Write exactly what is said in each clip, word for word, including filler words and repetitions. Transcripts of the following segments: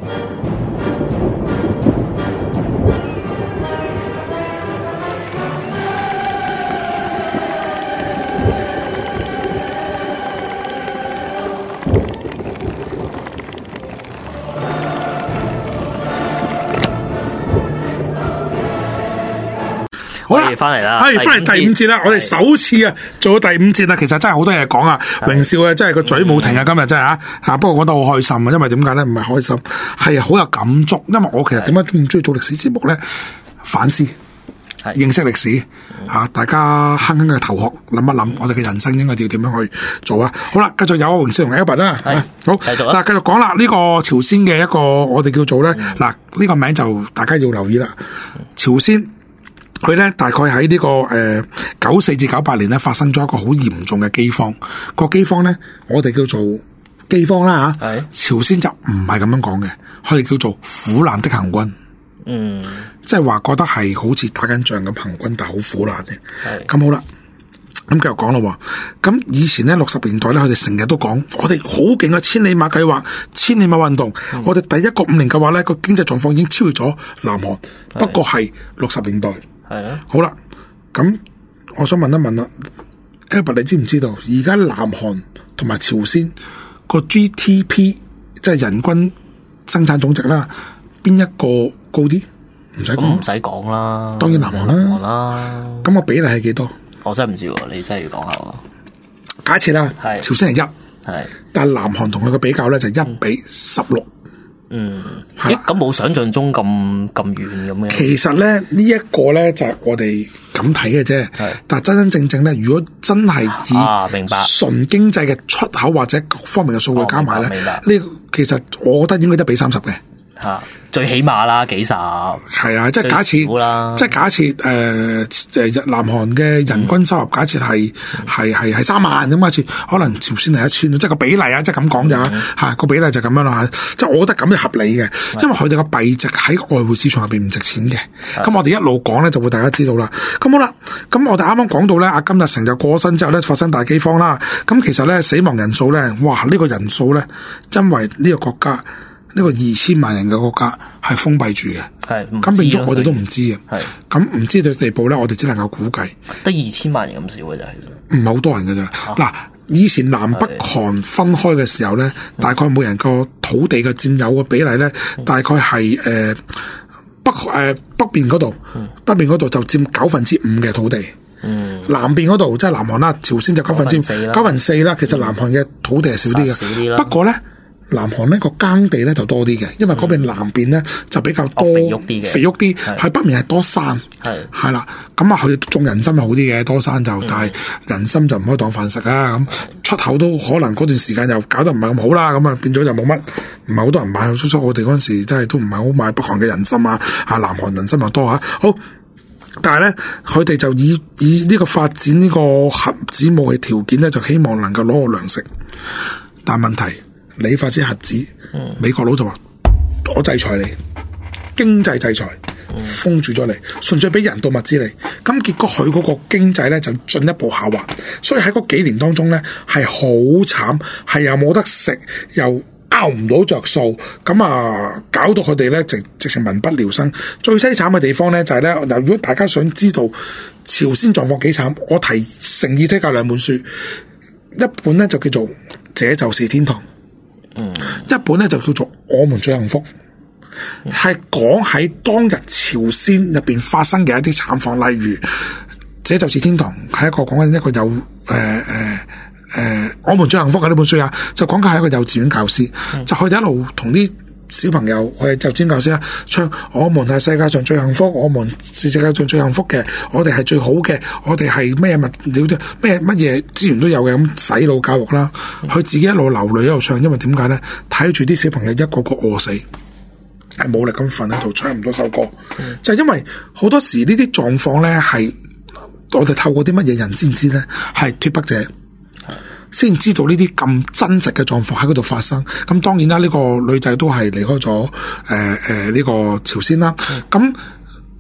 好啦，翻嚟啦， 係翻嚟第五節啦，我哋首次啊做到第五節啦，其實真係好多嘢講啊，榮少啊真係個嘴冇停啊，今日真係啊，吓不過講得好開心啊，因為點解咧？唔係開心，係好有感觸，因為我其實點解中唔中意做歷史節目咧？反思。認識歷史吓、啊，大家哼哼嘅頭殼諗一諗，我哋嘅人生應該要點樣去做啊？好啦，繼續有榮少同 Albert 啦，好， 繼續啦。 嗱，繼續講啦，呢、這個朝鮮嘅一個我哋叫做咧，嗱、嗯、呢、這個名就大家要留意啦。朝鮮佢咧大概喺呢、這個誒九四至九八年咧發生咗一個好嚴重嘅饑荒，個饑荒咧我哋叫做饑荒啦吓，朝鮮就唔係咁樣講嘅，佢哋叫做苦難的行軍。嗯，即係話覺得係好似打緊仗咁行軍，但係好苦難嘅。咁好啦，咁繼續講咯。咁以前咧六十年代咧，佢哋成日都講，我哋好勁嘅千里馬計劃、千里馬運動。嗯、我哋第一個五年嘅話咧，個經濟狀況已經超越咗南韓。不過係六十年代。係啊。好啦，咁我想問一問啦 Albert 你知唔知道而家南韓同埋朝鮮個 G D P 即係人均生產總值啦，邊一個高啲？唔使講， 唔使講啦。 當然南韓啦。 啦。 咁個比例係幾多？ 我真係唔知喎，你真係要講下喎。 假設啦，朝鮮係一，係，但係南韓同佢嘅比較咧就一比十六。嗯，咦，咁冇想象中咁咁遠咁嘅。其實咧呢一個咧就係我哋咁睇嘅啫。係，但係真真正正咧，如果真係以明白純經濟嘅出口或者各方面嘅數據加埋咧，呢個其實我覺得應該一比三十嘅。 吓，最起碼啦，幾十係啊，即係假設，即係假設誒誒，南韓嘅人均收入假設係係係係三萬咁，假設可能朝鮮係一千，即係個比例啊，即係咁講咋吓，個比例就咁樣啦吓，即係我覺得咁就合理嘅，因為佢哋個幣值喺外匯市場入邊唔值錢嘅。咁我哋一路講咧，就會大家知道啦。咁好啦，咁我哋啱啱講到咧，阿金日成就過身之後咧，發生大饑荒啦。咁其實咧死亡人數咧，哇呢個人數咧，因為呢個國家。呢、這個二千萬人嘅國家係封閉住嘅，係咁變咗我哋都唔知嘅，係咁唔知道地步咧，我哋只能夠估計，得二千萬人咁少嘅咋，其實唔係好多人嘅咋。嗱、啊，以前南北韓分開嘅時候咧，大概每人個土地嘅佔有嘅比例咧，大概係誒、呃、北誒、呃、北邊嗰度，北邊嗰度就佔九分之五嘅土地，嗯，南邊嗰度即係南韓啦，朝鮮就九分之九分四啦。其實南韓嘅土地係少啲嘅，不過咧。南韓呢個耕地咧就多啲嘅，因為嗰邊南邊咧就比較多、哦、肥沃啲嘅，肥沃啲，喺北面係多山，係係啦，咁啊佢種人參係好啲嘅，多山就，但係人參就唔可以當飯食啊，咁出口都可能嗰段時間又搞得唔係咁好啦，咁啊變咗就冇乜，唔係好多人買，初初我哋嗰陣時真係都唔係好買北韓嘅人參啊，啊南韓人參又多吓，好，但係咧佢哋就以以呢個發展呢個核子武器條件咧，就希望能夠攞個糧食，但係問題。你發展核子，嗯、美國佬就話我制裁你，經濟制裁，嗯、封住咗你，純粹俾人道物資你，咁結果佢嗰個經濟咧就進一步下滑，所以喺嗰幾年當中咧係好慘，係又冇得食，又拗唔到着數，咁啊搞到佢哋咧直直情民不聊生。最淒慘嘅地方咧就係咧，嗱，如果大家想知道朝鮮狀況幾慘，我提誠意推介兩本書，一本咧就叫做《這就是天堂》。嗯，一本咧就叫做《我們最幸福》，係講喺當日朝鮮入邊發生嘅一啲慘況，例如《這就是天堂》係一個講緊一個有誒誒誒，我們最幸福嘅呢本書啊，就講緊係一個幼稚園教師，嗯、就佢哋一路同啲小朋友，佢係幼稚園教師啊，唱我們係世界上最幸福，我們是世界上最幸福嘅，我哋係最好嘅，我哋係咩物料咩乜嘢資源都有嘅，咁洗腦教育啦。佢、嗯、自己一路流淚一路唱，因為點解咧？睇住啲小朋友一個個餓死，係冇力咁瞓喺度唱唔到首歌，嗯、就係因為好多時呢啲狀況咧，係我哋透過啲乜嘢人先知咧？係脫北者。先知道呢啲咁真實嘅狀況喺嗰度發生，咁當然啦，呢、這個女仔都係離開咗誒誒呢個朝鮮啦。咁、嗯、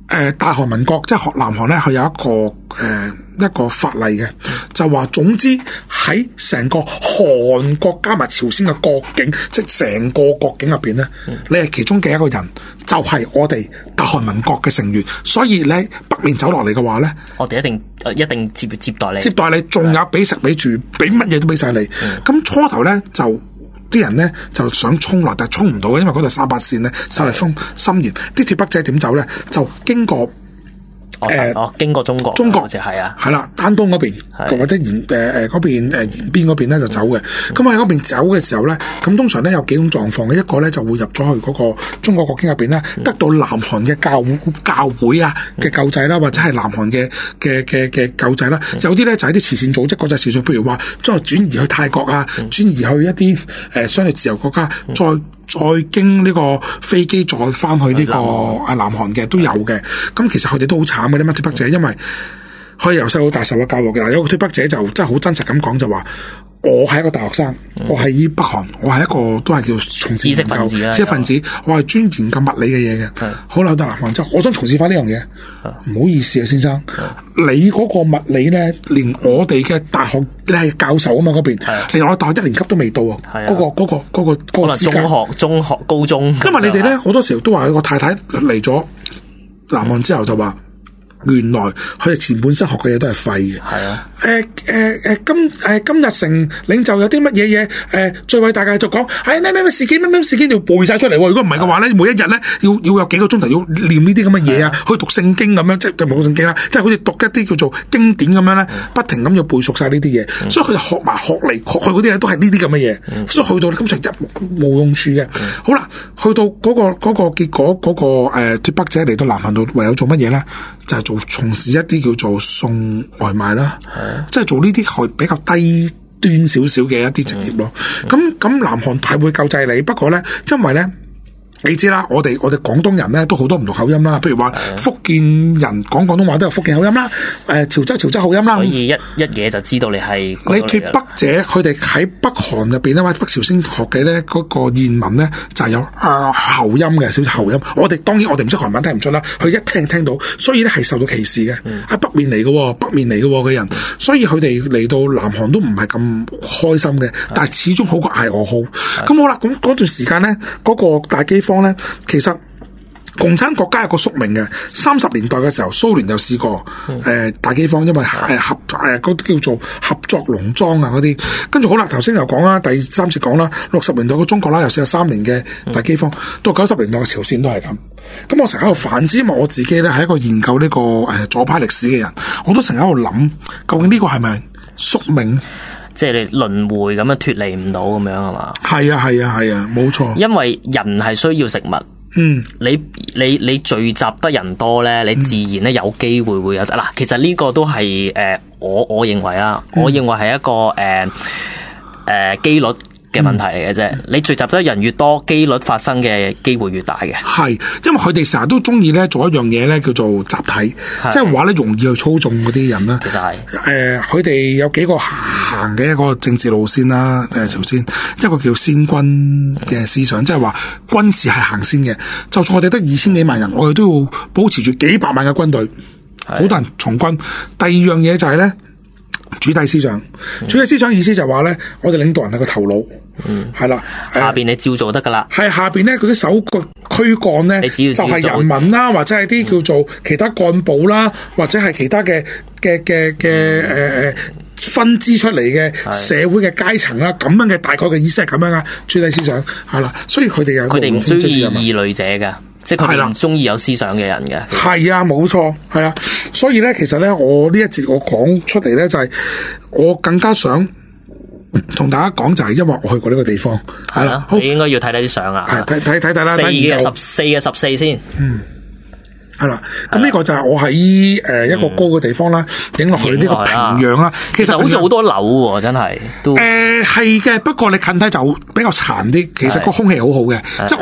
誒大韓民國即係南韓咧，佢有一個誒、呃、一個法例嘅，就話總之喺成個韓國加埋朝鮮嘅國境，即係成個國境入邊咧，嗯、你係其中嘅一個人，就係、是、我哋大韓民國嘅成員，所以你喺北面走落嚟嘅話咧， 我哋一定一定接接待你， 接待你，仲有俾食俾住，俾乜嘢都俾晒你。咁、嗯、初頭咧就啲人咧就想衝落，但係衝唔到，因為嗰度三八線咧稍為風森嚴，啲脫北者點走咧就經過。 誒，哦，呃、經過中國， 中國就係啊， 係啦，丹東嗰邊，或者延誒誒嗰邊誒延邊嗰邊咧就走嘅。咁喺嗰邊走嘅時候咧，咁通常咧有幾種狀況嘅，一個咧就會入咗去嗰個中國國境入邊咧，得到南韓嘅教教會啊嘅救濟啦，或者係南韓嘅嘅嘅嘅救濟啦。有啲咧就喺啲慈善組織嗰隻慈善，譬如話將來轉移去泰國啊，轉移去一啲誒相對自由國家，再。再經呢個飛機再翻去呢個啊南韓嘅都有嘅，咁其實佢哋都好慘嘅啲乜脫北者，因為佢由細到大受咗教育嘅。有個脫北者就真係好真實咁講，就話我係一個大學生，嗯、我係依北韓，我係一個都係叫從事研究知識分子啦，知識分子，我係專研究物理嘅嘢嘅。好啦，到南韓之後，我想從事翻呢樣嘢，唔好意思啊，先生，你嗰個物理咧，連我哋嘅大學你係教授啊嘛嗰邊，連我大學一年級都未到啊，嗰個嗰個嗰個嗰個資格， 中學、中學、高中， 因為你哋咧好多時候都話個太太嚟咗南韓之後就話。原來佢哋前半生學嘅嘢都係廢嘅。係啊。誒誒誒，今誒今日成領袖有啲乜嘢嘢？誒最偉大嘅就講係咩咩咩事件，咩咩事件要背晒出嚟。如果唔係嘅話咧，每一日咧要要有幾個鐘頭要念呢啲咁嘅嘢啊，去讀聖經咁樣，即係冇聖經啦，即係好似讀一啲叫做經典咁樣咧，不停咁要背熟晒呢啲嘢。嗯、所以佢哋學埋學嚟學去嗰啲嘢都係呢啲咁嘅嘢。嗯、所以去到根本上一無用處嘅。嗯、好啦，去到嗰、嗰個嗰、嗰個結果嗰、嗰個誒脫、呃、北者嚟到南韓度，唯有做乜嘢咧？就係做從事一啲叫做送外賣啦，的即係做呢啲係比較低端少少嘅一啲職業咯。咁咁、嗯、南韓係會救濟你，不過咧，因為咧。你知啦，我哋我哋廣東人咧都好多唔同口音啦，譬如話福建人講廣東話都有福建口音啦，誒潮州潮州口音啦， 所以一一嘢就知道你係你脫北者，佢哋喺北韓入邊咧，或者北朝鮮學嘅咧嗰個諺文咧就係有啊喉音嘅少少喉音，我哋當然我哋唔識韓文聽唔出啦，佢一聽聽到，所以咧係受到歧視嘅，喺、嗯、北面嚟嘅，北面嚟嘅嘅人，所以佢哋嚟到南韓都唔係咁開心嘅，但係始終好過嗌我好。咁好啦，咁嗰段時間咧，嗰、嗰個大饑荒咧，其實共產國家有個宿命嘅。三十年代嘅時候，蘇聯有試過誒、嗯呃、大饑荒，因為誒合誒嗰啲叫做合作農莊啊嗰啲。跟住好啦，頭先又講啦，第三次講啦，六十年代嘅中國啦，又試過三年嘅大饑荒，嗯、到九十年代嘅朝鮮都係咁。咁我成日喺度反思，因為我自己咧係一個研究呢、這個誒、呃、左派歷史嘅人，我都成日喺度諗，究竟呢個係咪宿命？ 即係你輪迴咁樣脫離唔到咁樣係嘛？係啊係啊係啊，冇錯。 因為人係需要食物，嗯，你你你聚集得人多咧，你自然咧有機會會有嗱。其實呢個都係誒、呃，我我認為啊，嗯、我認為係一個誒誒機率嘅問題嚟嘅啫，嗯、你聚集得人越多，機率發生嘅機會越大嘅。係， 因為佢哋成日都中意咧做一樣嘢咧，叫做集體，即係話咧容易去操縱嗰啲人啦。 其實係，誒、 呃，佢哋有幾個行嘅一個政治路線啦，誒、呃，朝鮮一個叫先軍嘅思想，即係話軍事係行先嘅，就算我哋得二千幾萬人，我哋都要保持住幾百萬嘅軍隊，好多人從軍。第二樣嘢就係咧。主體思想，主體思想意思就係話咧，我哋領導人係個頭腦，嗯，係啦， 下邊你照做得噶啦， 係下邊咧嗰啲手個軀幹咧，就係人民啦，或者係啲叫做其他幹部啦，或者係其他嘅嘅嘅嘅誒誒分支出嚟嘅社會嘅階層啦，咁樣嘅大概嘅意思係咁樣啊，主體思想係啦，所以佢哋有佢哋唔中意異類者噶。即係佢哋唔中意有思想嘅人嘅， 係啊，冇錯，係啊，所以咧，其實咧，我呢一節我講出嚟咧，就係、是、我更加想同大家講，就係因為我去過呢個地方，係啦、啊，好你應該要睇睇啲相啊，係睇睇睇睇啦，四嘅十四嘅十四先，嗯。係啦，咁呢個就係我喺誒一個高嘅地方啦，影落、嗯、去呢個平壤啦。其實好似好多樓喎，真係。誒係嘅，不過你近睇就比較殘啲。其實個空氣好好嘅，即係我都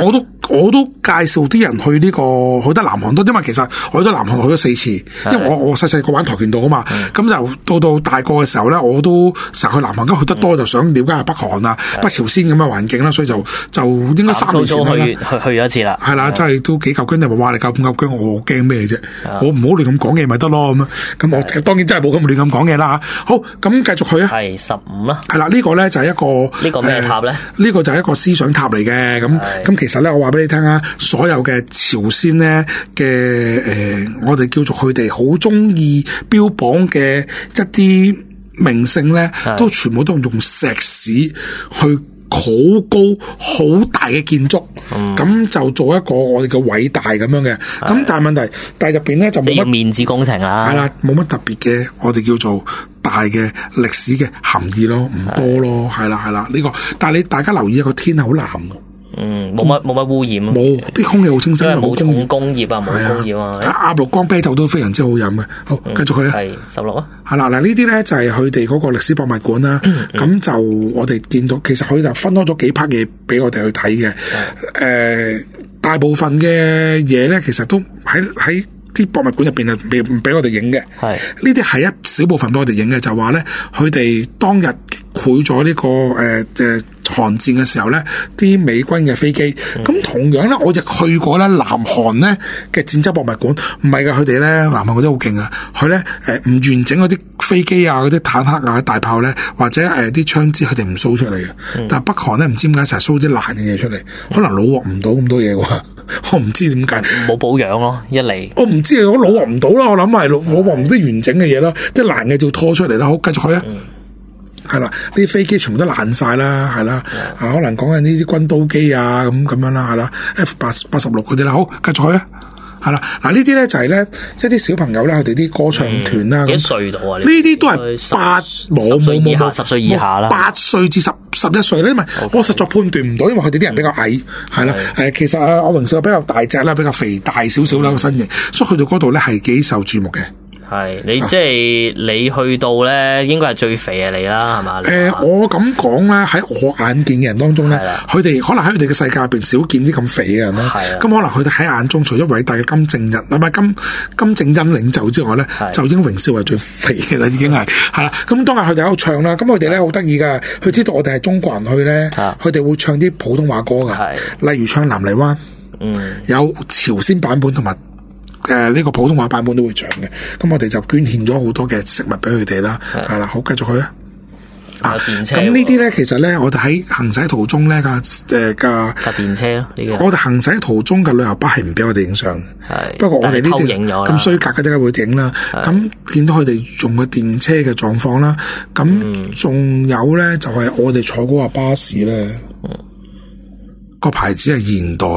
我都介紹啲人去呢、這個去得南韓多，因為其實我去得南韓去咗四次，因為我我細細個玩跆拳道啊嘛，咁、嗯、就到到大個嘅時候咧，我都成日去南韓，咁去得多就想了解下北韓啊、北朝鮮咁嘅環境啦，所以就就應該三年前去去去咗一次啦。 係啦，真係都幾夠驚，你話哇你夠唔夠驚？我驚咩啫？我唔好亂咁講嘢咪得咯咁樣。咁我當然真係冇咁亂咁講嘢啦嚇。好，咁繼續去啊。 係十五啦。 係啦，呢、這個咧就係一個呢個咩塔咧？呢、 呃這個就係一個思想塔嚟嘅。咁咁其實咧，我話俾你聽啊，所有嘅朝鮮咧嘅誒，我哋叫做佢哋好中意標榜嘅一啲名勝咧，都全部都用石屎去好高好大嘅建築，咁、嗯、就做一個我哋嘅偉大咁樣嘅。咁但係問題，但係入邊咧就冇乜面子工程啦， 係啦，冇乜特別嘅，我哋叫做大嘅歷史嘅含義咯，唔多咯，係啦係啦呢個。但係你大家留意一個天係好藍嘅。 嗯，冇乜冇乜污染， 冇啲空氣好清新， 冇重工業啊，冇工業啊。 鴨綠江啤酒都非常之好飲嘅。好，繼、嗯、續去啊。 係十六啊。 係啦，嗱呢啲咧就係佢哋嗰個歷史博物館啦。咁、嗯、就我哋見到，其實佢就分開咗幾 part 嘢俾我哋去睇嘅。誒、呃，大部分嘅嘢咧，其實都喺喺啲博物館入邊啊，俾唔俾我哋影嘅。係呢啲係一小部分俾我哋影嘅，就話咧，佢哋當日繪咗呢個誒誒韓戰嘅時候咧，啲美軍嘅飛機。咁、嗯、同樣咧，我亦去過咧南韓咧嘅戰爭博物館，唔係噶，佢哋咧南韓嗰啲好勁啊，佢咧誒唔完整嗰啲飛機啊、嗰啲坦克啊、大炮咧，或者誒啲槍支，佢哋唔 show 出嚟嘅。嗯、但係北韓咧唔知點解成日 show 啲爛嘅嘢出嚟，可能老獲唔到咁多嘢喎。我唔知點解， 冇保養咯，一嚟我唔知啊，我老獲唔到啦，我諗係老老獲唔到完整嘅嘢啦，啲爛嘅就拖出嚟啦。好，繼續去啊。嗯係啦，呢啲飛機全部都爛晒啦，係啦，啊可能講緊呢啲軍刀機啊咁咁樣啦，係啦 ，F 八八十六嗰啲啦，好，繼續去啊，係啦，嗱呢啲咧就係咧一啲小朋友咧，佢哋啲歌唱團啦， 幾歲到啊？呢啲都係八冇冇冇冇十歲以下啦， 八歲至十十一歲咧，因為我實在判斷唔到，因為佢哋啲人比較矮，係啦，誒其實啊我榮少比較大隻啦，比較肥大少少啦個身形，所以去到嗰度咧係幾受注目嘅。 係你即係你去到咧，應該係最肥嘅你啦，係嘛？誒、 呃，我咁講咧，喺我眼見嘅人當中咧，佢哋可能喺佢哋嘅世界入邊少見啲咁肥嘅人啦。咁可能佢哋喺眼中，除咗偉大嘅金正日，唔係金金正恩領袖之外咧，就已經榮少係最肥嘅啦，已經係係啦。咁當日佢哋喺度唱啦，咁佢哋咧好得意噶，佢知道我哋係中國人去咧，佢哋會唱啲普通話歌噶，例如唱《南泥灣》，嗯，有朝鮮版本同埋。誒、呃，呢、這個普通話版本都會唱嘅，咁我哋就捐獻咗好多嘅食物俾佢哋啦，係啦，好繼續去啊！啊，電車咁呢啲咧，其實咧，我哋喺行駛途中咧嘅誒嘅架電車咯，呢個我哋行駛途中嘅旅遊巴係唔俾我哋影相嘅，係不過我哋呢啲咁衰格嘅點解會影啦？咁見到佢哋用嘅電車嘅狀況啦，咁仲有咧就係、是、我哋坐嗰個巴士咧，嗯、個牌子係現代。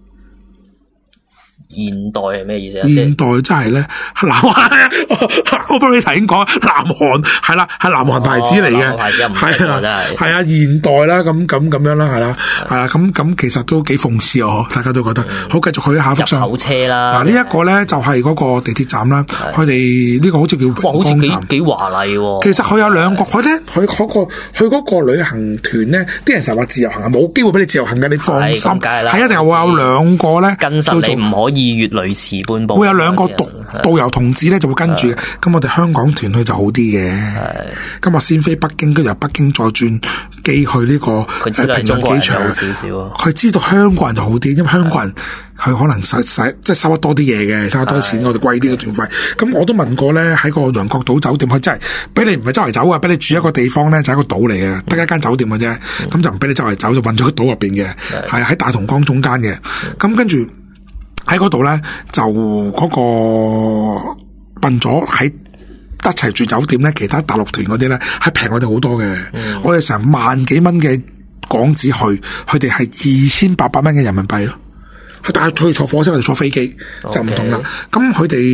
現代係咩意思啊？ 現代真係咧，南韓，我幫你提醒講，南韓係啦，係南韓牌子嚟嘅，係啊，係啊，現代啦，咁咁咁樣啦，係啦，係啊，咁咁其實都幾諷刺啊，大家都覺得。嗯、好，繼續去下幅相。入口車啦，嗱呢一個咧就係嗰個地鐵站啦，佢哋呢個好似叫榮光站， 好似幾幾華麗喎。 其實佢有兩個，佢咧佢嗰個佢嗰個旅行團咧，啲人成日話自由行啊，冇機會俾你自由行嘅，你放心，係一定係會有兩個咧， 跟實你唔可以。越雷池半步， 會有兩個導導遊同志咧就會跟住嘅。咁我哋香港團去就好啲嘅。今日先飛北京，跟住由北京再轉機去呢個平壤機場。佢知道香港人就好啲，因為香港人佢可能使使即係收得多啲嘢嘅，收得多錢，我哋貴啲嘅團費。咁我都問過咧，喺個羊角島酒店，佢真係俾你唔係周圍走啊，俾你住一個地方咧，就係一個島嚟嘅，得一間酒店嘅啫。咁、嗯、就唔俾你周圍走，就混咗個島入邊嘅，係喺大同江中間嘅。咁跟住。喺嗰度咧，就嗰個笨咗喺一齊住酒店咧，其他大陸團嗰啲咧係平我哋好多嘅。嗯、我哋成萬幾蚊嘅港紙去，佢哋係二千八百蚊嘅人民幣咯。但係佢坐火車，我哋坐飛機 okay. 就唔同啦。咁佢哋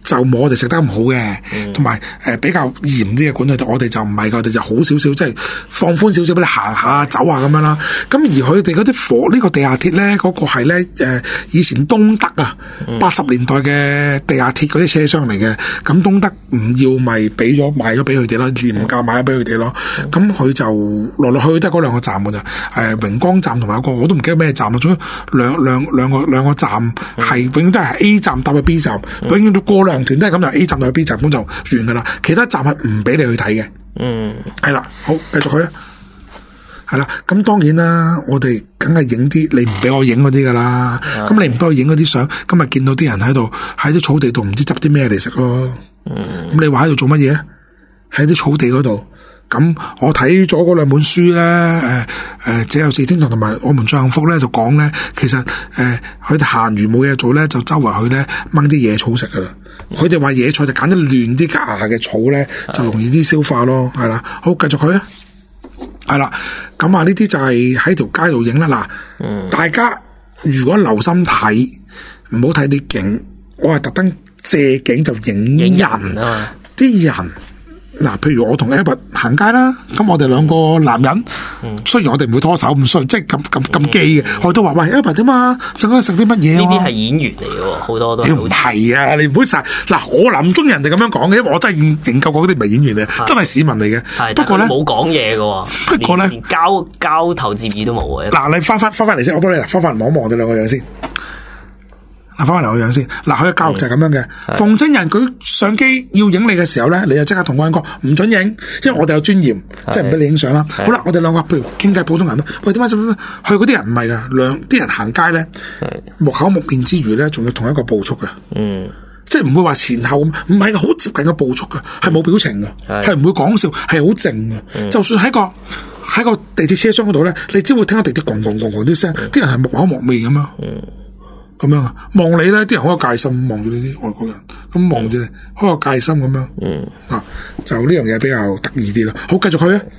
就冇我哋食得咁好嘅，同埋誒比較嚴啲嘅管理，我哋就唔係㗎，我哋就好少少，即係放寬少少俾你行下走下咁樣啦。咁而佢哋嗰啲火呢、呢個地下鐵咧，嗰、嗰個係咧誒以前東德啊八十年代嘅地下鐵嗰啲車廂嚟嘅，咁東德唔要咪俾咗賣咗俾佢哋咯，廉價賣咗俾佢哋咯。咁佢就來來去去得嗰兩個站㗎咋，誒榮光站同埋一個我都唔記得咩站啦，總之兩兩兩個兩個站係永遠都係 A 站搭去 B 站，永遠都過兩段都係咁，就 A 站到去 B 站咁就完噶啦。其他站係唔俾你去睇嘅。嗯，係啦，好繼續去啊。係啦，咁當然啦，我哋梗係影啲你唔俾我影嗰啲噶啦。咁、嗯、你唔俾我影嗰啲相，今日見到啲人喺度喺啲草地度唔知執啲咩嚟食咯。嗯，咁你話喺度做乜嘢？喺啲草地嗰度。咁我睇咗嗰兩本書咧，誒、呃、誒，這又是天堂同埋我們最幸福咧，就講咧，其實誒，佢哋閒餘冇嘢做咧，就周圍去咧掹啲野草食噶啦。佢哋話野菜就揀得亂啲夾牙嘅草咧，就容易啲消化咯，係啦。好，繼續去啊，係啦。咁啊，呢啲就係喺條街度影啦。嗱、嗯，大家如果留心睇，唔好睇啲景，我係特登借景就影人，啲人。嗱，譬如我同 Albert 行街啦，咁我哋兩個男人，嗯、雖然我哋唔會拖手咁衰，即係咁咁咁基嘅，我都話喂 Albert 點啊，陣間食啲乜嘢？呢啲係演員嚟嘅，好多都係。唔係啊，你唔好晒嗱，我嗱唔中意人哋咁樣講嘅，因為我真係研研究過嗰啲唔係演員嚟，真係市民嚟嘅。不過咧冇講嘢嘅， 不過咧連交交頭接耳都冇嘅。 嗱，你翻翻翻翻嚟先，我幫你嗱，翻翻嚟望一望我哋兩個樣先。嗱，翻翻嚟我樣先。嗱，佢嘅教育就係咁樣嘅。逢親人舉相機要影你嘅時候咧，你就即刻同嗰人講唔准影，因為我哋有尊嚴，即係唔俾你影相啦。好啦，我哋兩個譬如傾偈普通人咯。喂，點解咁？去嗰啲人唔係噶，兩啲人行街咧，木口木面之餘咧，仲要同一個步速嘅。嗯，即係唔會話前後咁，唔係好接近嘅步速嘅，係冇表情嘅，係唔會講笑，係好靜嘅。嗯、就算喺個喺個地鐵車廂嗰度咧，你只會聽到地鐵咣咣咣咣啲聲，啲人係木口木面咁樣。嗯。咁樣啊，望你咧，啲人好有戒心，望住你啲外國人，咁望住你，好有戒心咁樣。嗯，啊，就呢樣嘢比較得意啲咯。好，繼續去啊！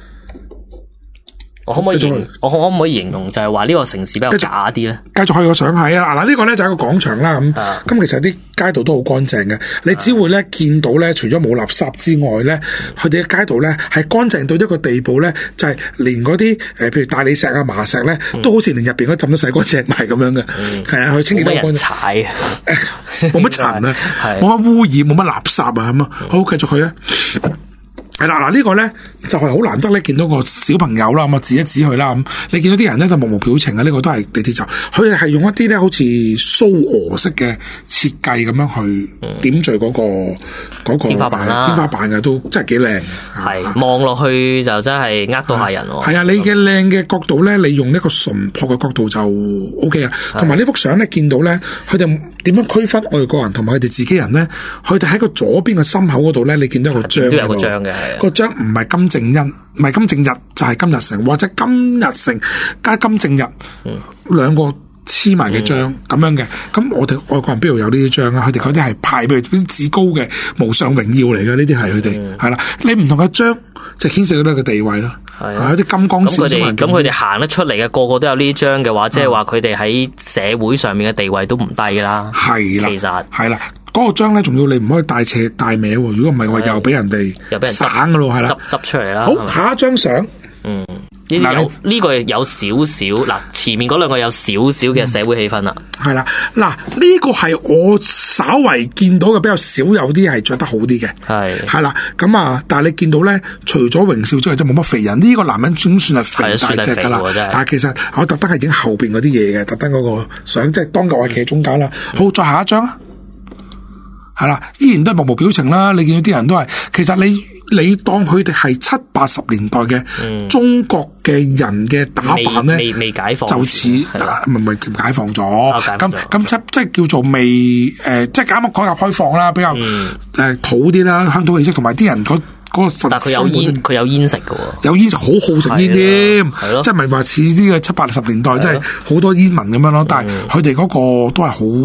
我可唔可以形容？我可唔可以形容就係話呢個城市比較假啲咧？ 繼續去個相係啊！嗱，呢個咧就係一個廣場啦。咁，咁其實啲街道都好乾淨嘅。你只會咧見到咧，除咗冇垃圾之外咧，佢哋嘅街道咧係乾淨到一個地步咧，就係連嗰啲誒，譬如大理石啊、麻石咧，都好似連入邊嗰浸都洗乾淨埋咁樣嘅。係啊，佢清潔得乾淨。冇乜踩啊， 冇乜塵啊，冇乜污染，冇乜垃圾啊咁啊。好，繼續去啊！係啦，嗱、這個、呢個咧就係、是、好難得咧，見到個小朋友啦，咁啊指一指佢啦，咁你見到啲人咧就目無表情啊，呢、這個都係地鐵站，佢哋係用一啲咧好似蘇俄式嘅設計咁樣去點綴嗰、那個嗰、那個天花板啦， 天花板嘅都真係幾靚， 係望落去就真係呃到下人喎。 係啊，你嘅靚嘅角度咧，你用一個純樸嘅角度就 O K 啊，同埋呢幅相咧見到咧，佢哋點樣區分外國人同埋佢哋自己人咧？佢哋喺個左邊嘅心口嗰度咧，你見到有個章， 都有個章嘅。 個章唔係金正恩，唔係金正日，就係、是、金日成，或者金日成加金正日，兩、嗯、個黐埋嘅章咁、嗯、樣嘅。咁我哋外國人邊度有呢啲章啊？佢哋嗰啲係派俾啲至高嘅無上榮耀嚟嘅，呢啲係佢哋係啦。你唔同嘅章就牽涉到呢個地位咯。係啊，有啲金光閃閃人。 咁佢哋行得出嚟嘅個個都有呢啲章嘅話，即係話佢哋喺社會上面嘅地位都唔低啦。係啦，其實係啦。嗰個章咧，仲要你唔可以帶斜帶歪喎。如果唔係話，又俾人哋又俾人省噶咯，係啦， 執執出嚟啦。 好，下一張相， 嗯，呢呢、這個有少少嗱，前面嗰兩個有少少嘅社會氣氛啦。 係、嗯、啦，嗱呢、這個係我稍為見到嘅比較少有啲係着得好啲嘅，係係啦。咁啊，但係你見到咧，除咗榮少之外，真係冇乜肥人。呢、這個男人總算係肥大隻噶啦。但係其實我特登係影後邊嗰啲嘢嘅，特登嗰個相，即係當舊係企喺中間啦。好，再下一張啊。係啦，依然都係目無表情啦。你見到啲人都係，其實你你當佢哋係七八十年代嘅中國嘅人嘅打扮咧、嗯，未未解放，就似唔係唔係解放咗。咁咁即即係叫做未誒、呃，即係啱啱改革開放啦，比較誒、嗯呃、土啲啦，鄉土氣息，同埋啲人嗰嗰個實。但佢有煙，佢有煙食嘅喎，有煙食，好好食煙添，即係咪話似啲嘅七八十年代，即係好多煙民咁樣咯。但係佢哋嗰個都係好。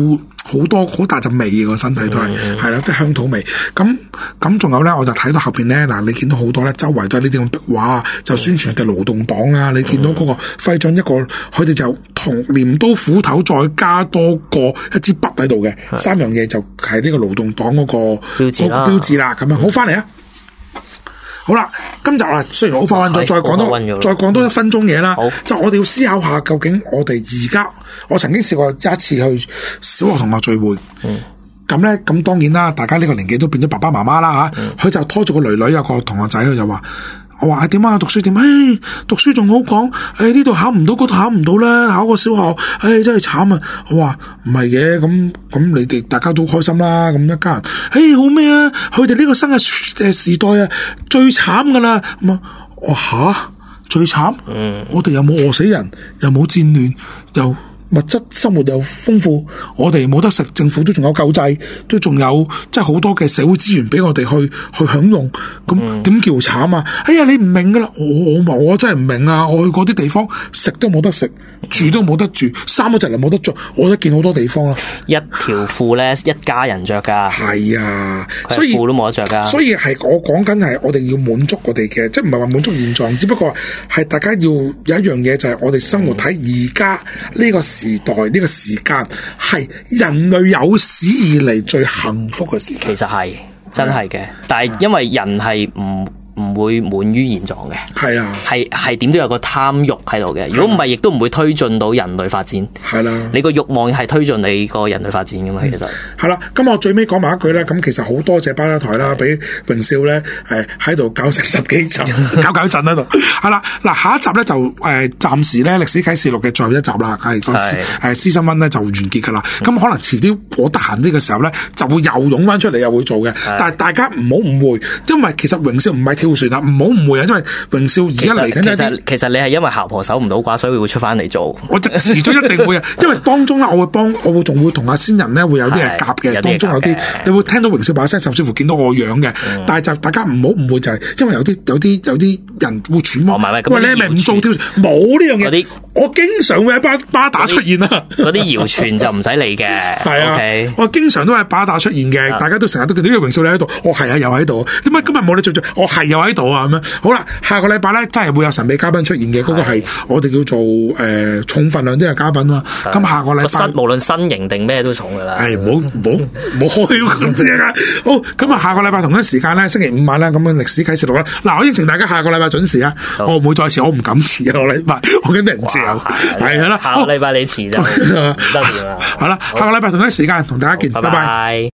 好多好大陣味嘅個身體都係係啦，啲鄉土味。咁咁仲有咧，我就睇到後邊咧嗱，你見到好多咧，周圍都係呢啲咁壁畫，就宣傳嘅勞動黨啊。你見到嗰個徽章一個，佢哋就同鐮刀斧頭再加多個一支筆喺度嘅，三樣嘢就係呢個勞動黨嗰個標誌啦。 標誌啦，咁樣好翻嚟啊！好啦，今集啊，雖然我發暈咗，再講多再講多一分鐘嘢啦。就我哋要思考下，究竟我哋而家，我曾經試過一次去小學同學聚會，咁咧咁當然啦，大家呢個年紀都變咗爸爸媽媽啦吓，佢、嗯、就拖住個女女有個同學仔，佢就話。我話點啊？讀書點？誒，讀書仲好講，誒呢度考唔到，嗰度考唔到啦，考個小學，誒真係慘啊！我話唔係嘅，咁咁你哋大家都開心啦，咁一家人，誒好咩啊？佢哋呢個新嘅誒時代啊，最慘噶啦，咁啊，我吓最慘，嗯，我哋又冇餓死人，又冇戰亂，又。物質生活又豐富，我哋冇得食，政府都仲有救濟，都仲有即係好多嘅社會資源俾我哋去去享用。咁點、嗯、叫慘啊？哎呀，你唔明噶啦，我我我真係唔明啊！我去嗰啲地方食都冇得食，住都冇得住，衫嗰陣嚟冇得着，我都見好多地方啦。 一條褲咧，一家人着噶。係啊，所以褲都冇得着噶。 所以係我講緊係我哋要滿足我哋嘅，即係唔係話滿足現狀，只不過係大家要有一樣嘢就係我哋生活喺而家呢個時代呢、這個時間係人類有史以嚟最幸福嘅時間。 其實係真係嘅，但係因為人係唔唔會滿於現狀嘅，係啊，係係點都有個貪欲喺度嘅。如果唔係，亦都唔會推進到人類發展。係啦、啊，你個欲望係推進你個人類發展噶嘛？其實係啦。咁我最尾講埋一句咧，咁其實好多謝巴打台啦，俾榮少咧誒喺度搞成十幾集，搞搞震喺度。係啦，嗱下一集咧就誒暫時咧歷史啟示錄嘅最後一集啦，係個誒師生溫咧就完結噶啦。咁可能遲啲我得閒啲嘅時候咧，就會又湧翻出嚟，又會做嘅。但係大家唔好誤會，因為其實榮少唔係跳船啦，唔好誤會啊！因為榮少而家嚟緊其實其實你係因為姣婆守唔到寡，所以會出翻嚟做。 我遲早一定會啊！因為當中咧，我會幫，我會仲會同阿仙人咧會有啲嘢夾嘅，當中有啲你會聽到榮少把聲，甚至乎見到我樣嘅。嗯、但係就大家唔好誤會，就係因為有啲有啲有啲人會揣摩。喂，你係咪唔做跳？冇呢樣嘢。我經常會喺巴巴打出現啊！ 嗰啲謠傳就唔使理嘅。係啊， okay? 我經常都喺巴打出現嘅，大家都成日都見到呢個榮少你喺度。我係啊，又喺度。點解今日冇你做做？我係又喺度啊！咁樣好啦，下個禮拜咧真係會有神秘嘉賓出現嘅，嗰、那個係我哋叫做誒、呃、重分量啲嘅嘉賓啦。咁下個禮拜無論身形定咩都重噶啦。 係唔好唔好唔好開咁啫啊！好，咁啊下個禮拜同一時間咧，星期五晚啦，咁樣歷史啟示錄啦。嗱，我應承大家下個禮拜準時啊！我唔會再遲，我唔敢遲啊！個禮拜我驚俾人嚼。係啦， 下個禮拜你遲就唔得掂啦。 好啦，下個禮拜同一時間同大家見，拜拜。